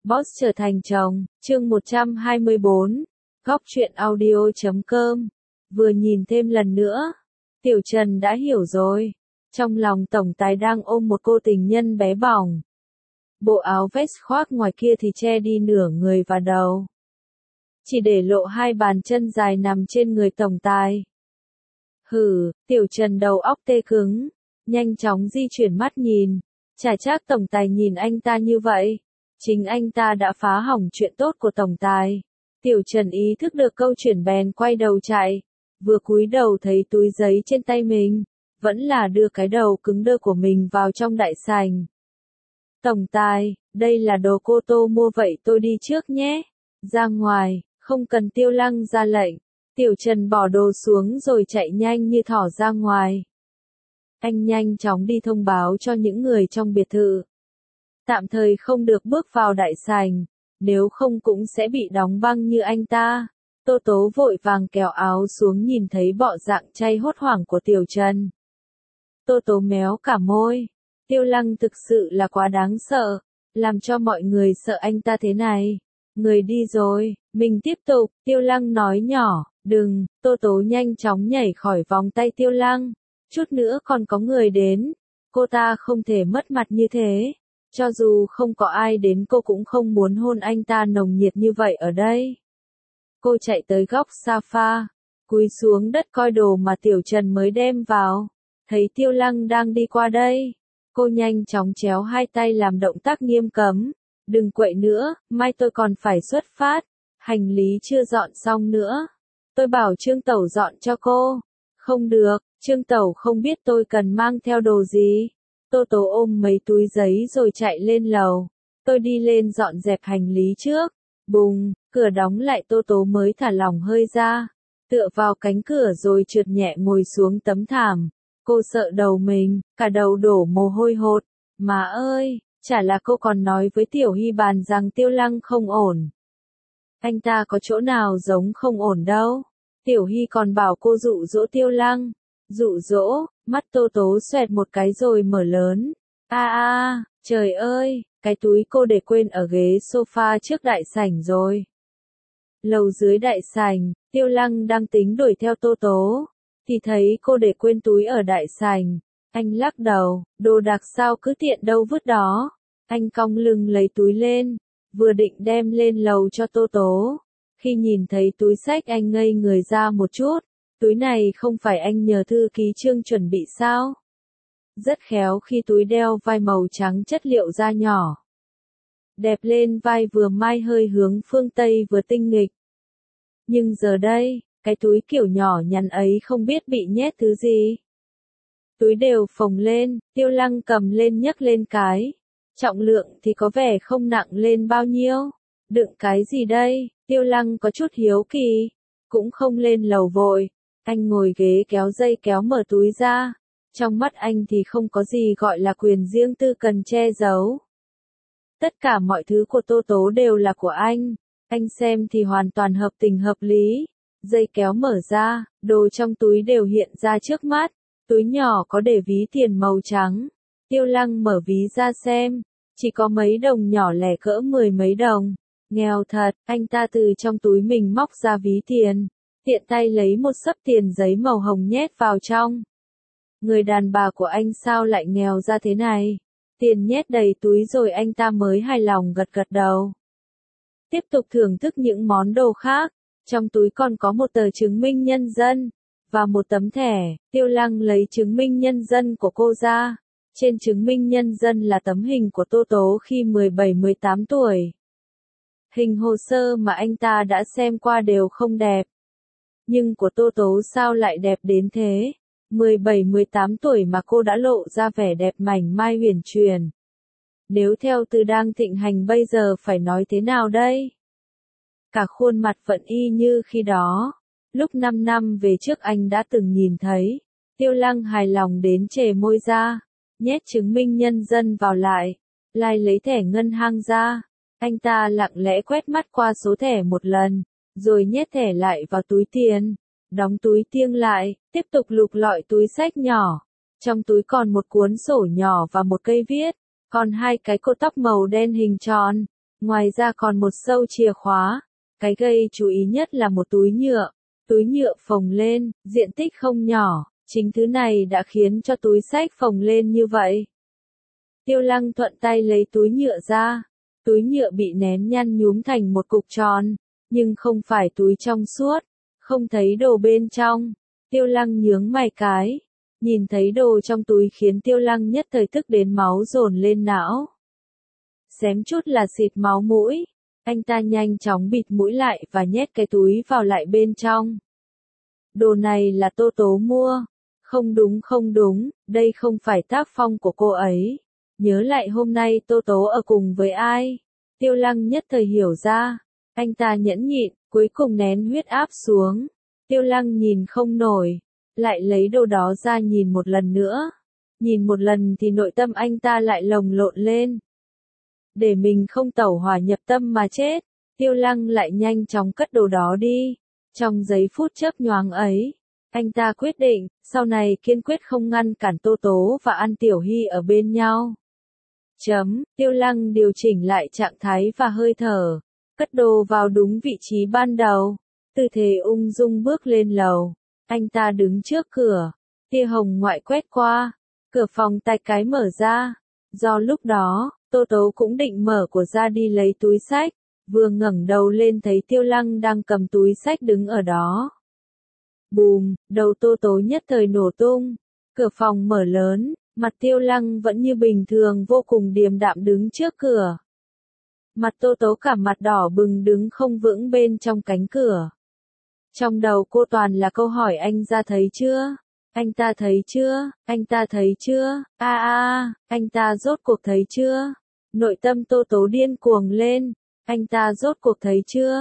Boss trở thành chồng, chương 124, góc truyện audio.com. Vừa nhìn thêm lần nữa, Tiểu Trần đã hiểu rồi. Trong lòng tổng tài đang ôm một cô tình nhân bé bỏng. Bộ áo vest khoác ngoài kia thì che đi nửa người và đầu, chỉ để lộ hai bàn chân dài nằm trên người tổng tài. Hử, Tiểu Trần đầu óc tê cứng, nhanh chóng di chuyển mắt nhìn. Chả trách tổng tài nhìn anh ta như vậy. Chính anh ta đã phá hỏng chuyện tốt của tổng tài. Tiểu Trần ý thức được câu chuyện bèn quay đầu chạy. Vừa cúi đầu thấy túi giấy trên tay mình, vẫn là đưa cái đầu cứng đơ của mình vào trong đại sảnh. Tổng tài, đây là đồ cô Tô mua vậy tôi đi trước nhé. Ra ngoài, không cần Tiêu Lăng ra lệnh. Tiểu Trần bỏ đồ xuống rồi chạy nhanh như thỏ ra ngoài. Anh nhanh chóng đi thông báo cho những người trong biệt thự. Tạm thời không được bước vào đại sảnh, nếu không cũng sẽ bị đóng băng như anh ta. Tô Tố vội vàng kéo áo xuống nhìn thấy bộ dạng chay hốt hoảng của Tiểu Trần. Tô Tố méo cả môi. Tiêu Lăng thực sự là quá đáng sợ, làm cho mọi người sợ anh ta thế này. Người đi rồi, mình tiếp tục, Tiêu Lăng nói nhỏ, đừng. Tô Tố nhanh chóng nhảy khỏi vòng tay Tiêu Lăng. Chút nữa còn có người đến, cô ta không thể mất mặt như thế. Cho dù không có ai đến cô cũng không muốn hôn anh ta nồng nhiệt như vậy ở đây. Cô chạy tới góc sofa, cúi xuống đất coi đồ mà Tiểu Trần mới đem vào. Thấy Tiêu Lăng đang đi qua đây, cô nhanh chóng chéo hai tay làm động tác nghiêm cấm. Đừng quậy nữa, mai tôi còn phải xuất phát. Hành lý chưa dọn xong nữa. Tôi bảo Trương Tẩu dọn cho cô. Không được, Trương Tẩu không biết tôi cần mang theo đồ gì. Tô Tố ôm mấy túi giấy rồi chạy lên lầu. Tôi đi lên dọn dẹp hành lý trước. Bùng, cửa đóng lại Tô Tố mới thả lỏng hơi ra. Tựa vào cánh cửa rồi trượt nhẹ ngồi xuống tấm thảm. Cô sợ đầu mình, cả đầu đổ mồ hôi hột. Má ơi, chả là cô còn nói với Tiểu Hy Bàn rằng Tiêu Lăng không ổn. Anh ta có chỗ nào giống không ổn đâu. Tiểu Hy còn bảo cô dụ dỗ Tiêu Lăng. Dụ dỗ, mắt Tô Tố xoẹt một cái rồi mở lớn. Trời ơi, cái túi cô để quên ở ghế sofa trước đại sảnh rồi. Lầu dưới đại sảnh, Tiêu Lăng đang tính đuổi theo Tô Tố, thì thấy cô để quên túi ở đại sảnh. Anh lắc đầu, đồ đạc sao cứ tiện đâu vứt đó. Anh cong lưng lấy túi lên, vừa định đem lên lầu cho Tô Tố. Khi nhìn thấy túi xách anh ngây người ra một chút. Túi này không phải anh nhờ thư ký Trương chuẩn bị sao? Rất khéo khi túi đeo vai màu trắng chất liệu da nhỏ. Đẹp lên vai vừa mai hơi hướng phương Tây vừa tinh nghịch. Nhưng giờ đây, cái túi kiểu nhỏ nhắn ấy không biết bị nhét thứ gì. Túi đều phồng lên, Tiêu Lăng cầm lên nhấc lên cái. Trọng lượng thì có vẻ không nặng lên bao nhiêu. Đựng cái gì đây? Tiêu Lăng có chút hiếu kỳ. Cũng không lên lầu vội. Anh ngồi ghế kéo dây kéo mở túi ra. Trong mắt anh thì không có gì gọi là quyền riêng tư cần che giấu. Tất cả mọi thứ của Tô Tố đều là của anh. Anh xem thì hoàn toàn hợp tình hợp lý. Dây kéo mở ra, đồ trong túi đều hiện ra trước mắt. Túi nhỏ có để ví tiền màu trắng. Tiêu Lăng mở ví ra xem. Chỉ có mấy đồng nhỏ lẻ cỡ 10 mấy đồng. Nghèo thật, anh ta từ trong túi mình móc ra ví tiền. Tiện tay lấy một xấp tiền giấy màu hồng nhét vào trong. Người đàn bà của anh sao lại nghèo ra thế này? Tiền nhét đầy túi rồi anh ta mới hài lòng gật gật đầu. Tiếp tục thưởng thức những món đồ khác. Trong túi còn có một tờ chứng minh nhân dân. Và một tấm thẻ. Tiêu Lăng lấy chứng minh nhân dân của cô ra. Trên chứng minh nhân dân là tấm hình của Tô Tố khi 17-18 tuổi. Hình hồ sơ mà anh ta đã xem qua đều không đẹp. Nhưng của Tô Tố sao lại đẹp đến thế? 17-18 tuổi mà cô đã lộ ra vẻ đẹp mảnh mai huyền truyền. Nếu theo từ đang thịnh hành bây giờ phải nói thế nào đây? Cả khuôn mặt vẫn y như khi đó. Lúc 5 năm về trước anh đã từng nhìn thấy. Tiêu Lăng hài lòng đến trề môi ra. Nhét chứng minh nhân dân vào lại. Lại lấy thẻ ngân hàng ra. Anh ta lặng lẽ quét mắt qua số thẻ một lần. Rồi nhét thẻ lại vào túi tiền. Đóng túi tiêng lại, tiếp tục lục lọi túi xách nhỏ. Trong túi còn một cuốn sổ nhỏ và một cây viết. Còn hai cái cột tóc màu đen hình tròn. Ngoài ra còn một sâu chìa khóa. Cái gây chú ý nhất là một túi nhựa. Túi nhựa phồng lên, diện tích không nhỏ, chính thứ này đã khiến cho túi xách phồng lên như vậy. Tiêu Lăng thuận tay lấy túi nhựa ra. Túi nhựa bị nén nhăn nhúm thành một cục tròn, nhưng không phải túi trong suốt, không thấy đồ bên trong. Tiêu Lăng nhướng mày cái, nhìn thấy đồ trong túi khiến Tiêu Lăng nhất thời tức đến máu dồn lên não. Xém chút là xịt máu mũi, anh ta nhanh chóng bịt mũi lại và nhét cái túi vào lại bên trong. Đồ này là Tô Tố mua. Không đúng, đây không phải tác phong của cô ấy. Nhớ lại hôm nay Tô Tố ở cùng với ai? Tiêu Lăng nhất thời hiểu ra. Anh ta nhẫn nhịn, cuối cùng nén huyết áp xuống. Tiêu Lăng nhìn không nổi, lại lấy đồ đó ra nhìn một lần nữa. Nhìn một lần thì nội tâm anh ta lại lồng lộn lên. Để mình không tẩu hỏa nhập tâm mà chết, Tiêu Lăng lại nhanh chóng cất đồ đó đi. Trong giây phút chớp nhoáng ấy, anh ta quyết định, sau này kiên quyết không ngăn cản Tô Tố và An Tiểu Hy ở bên nhau. Tiêu Lăng điều chỉnh lại trạng thái và hơi thở, cất đồ vào đúng vị trí ban đầu, tư thế ung dung bước lên lầu. Anh ta đứng trước cửa, tia hồng ngoại quét qua, cửa phòng tạch cái mở ra. Do lúc đó, Tô Tố cũng định mở của ra đi lấy túi xách, vừa ngẩng đầu lên thấy Tiêu Lăng đang cầm túi xách đứng ở đó. Bùm, đầu Tô Tố nhất thời nổ tung, cửa phòng mở lớn, mặt Tiêu Lăng vẫn như bình thường vô cùng điềm đạm đứng trước cửa. Mặt Tô Tố cả mặt đỏ bừng đứng không vững bên trong cánh cửa. Trong đầu cô toàn là câu hỏi anh ra thấy chưa? Anh ta thấy chưa? Anh ta thấy chưa? Anh ta rốt cuộc thấy chưa? Nội tâm Tô Tố điên cuồng lên. Anh ta rốt cuộc thấy chưa?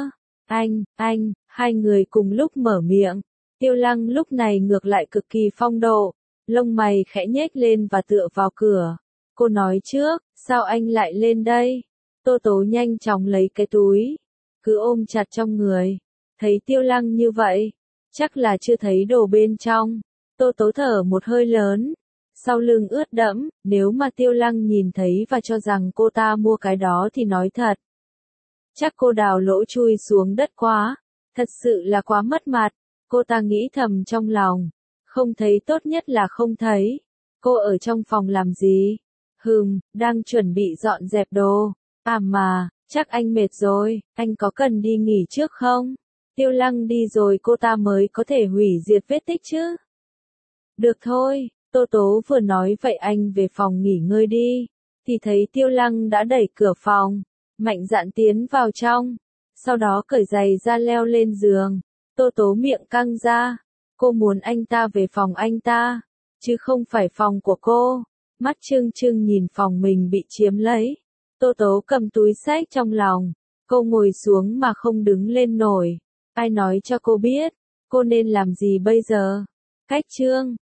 Hai người cùng lúc mở miệng. Tiêu Lăng lúc này ngược lại cực kỳ phong độ. Lông mày khẽ nhếch lên và tựa vào cửa. Cô nói trước, sao anh lại lên đây? Tô Tố nhanh chóng lấy cái túi, cứ ôm chặt trong người. Thấy Tiêu Lăng như vậy, chắc là chưa thấy đồ bên trong. Tô Tố thở một hơi lớn, sau lưng ướt đẫm, nếu mà Tiêu Lăng nhìn thấy và cho rằng cô ta mua cái đó thì nói thật. Chắc cô đào lỗ chui xuống đất quá, thật sự là quá mất mặt. Cô ta nghĩ thầm trong lòng, không thấy tốt nhất là không thấy. Cô ở trong phòng làm gì? Đang chuẩn bị dọn dẹp đồ. Mà, chắc anh mệt rồi, anh có cần đi nghỉ trước không? Tiêu Lăng đi rồi cô ta mới có thể hủy diệt vết tích chứ. Được thôi, Tô Tố vừa nói vậy anh về phòng nghỉ ngơi đi. Thì thấy Tiêu Lăng đã đẩy cửa phòng, mạnh dạn tiến vào trong. Sau đó cởi giày ra leo lên giường. Tô Tố miệng căng ra. Cô muốn anh ta về phòng anh ta, chứ không phải phòng của cô. Mắt trưng trưng nhìn phòng mình bị chiếm lấy. Tô Tố cầm túi xách trong lòng. Cô ngồi xuống mà không đứng lên nổi. Ai nói cho cô biết, cô nên làm gì bây giờ? Cách chương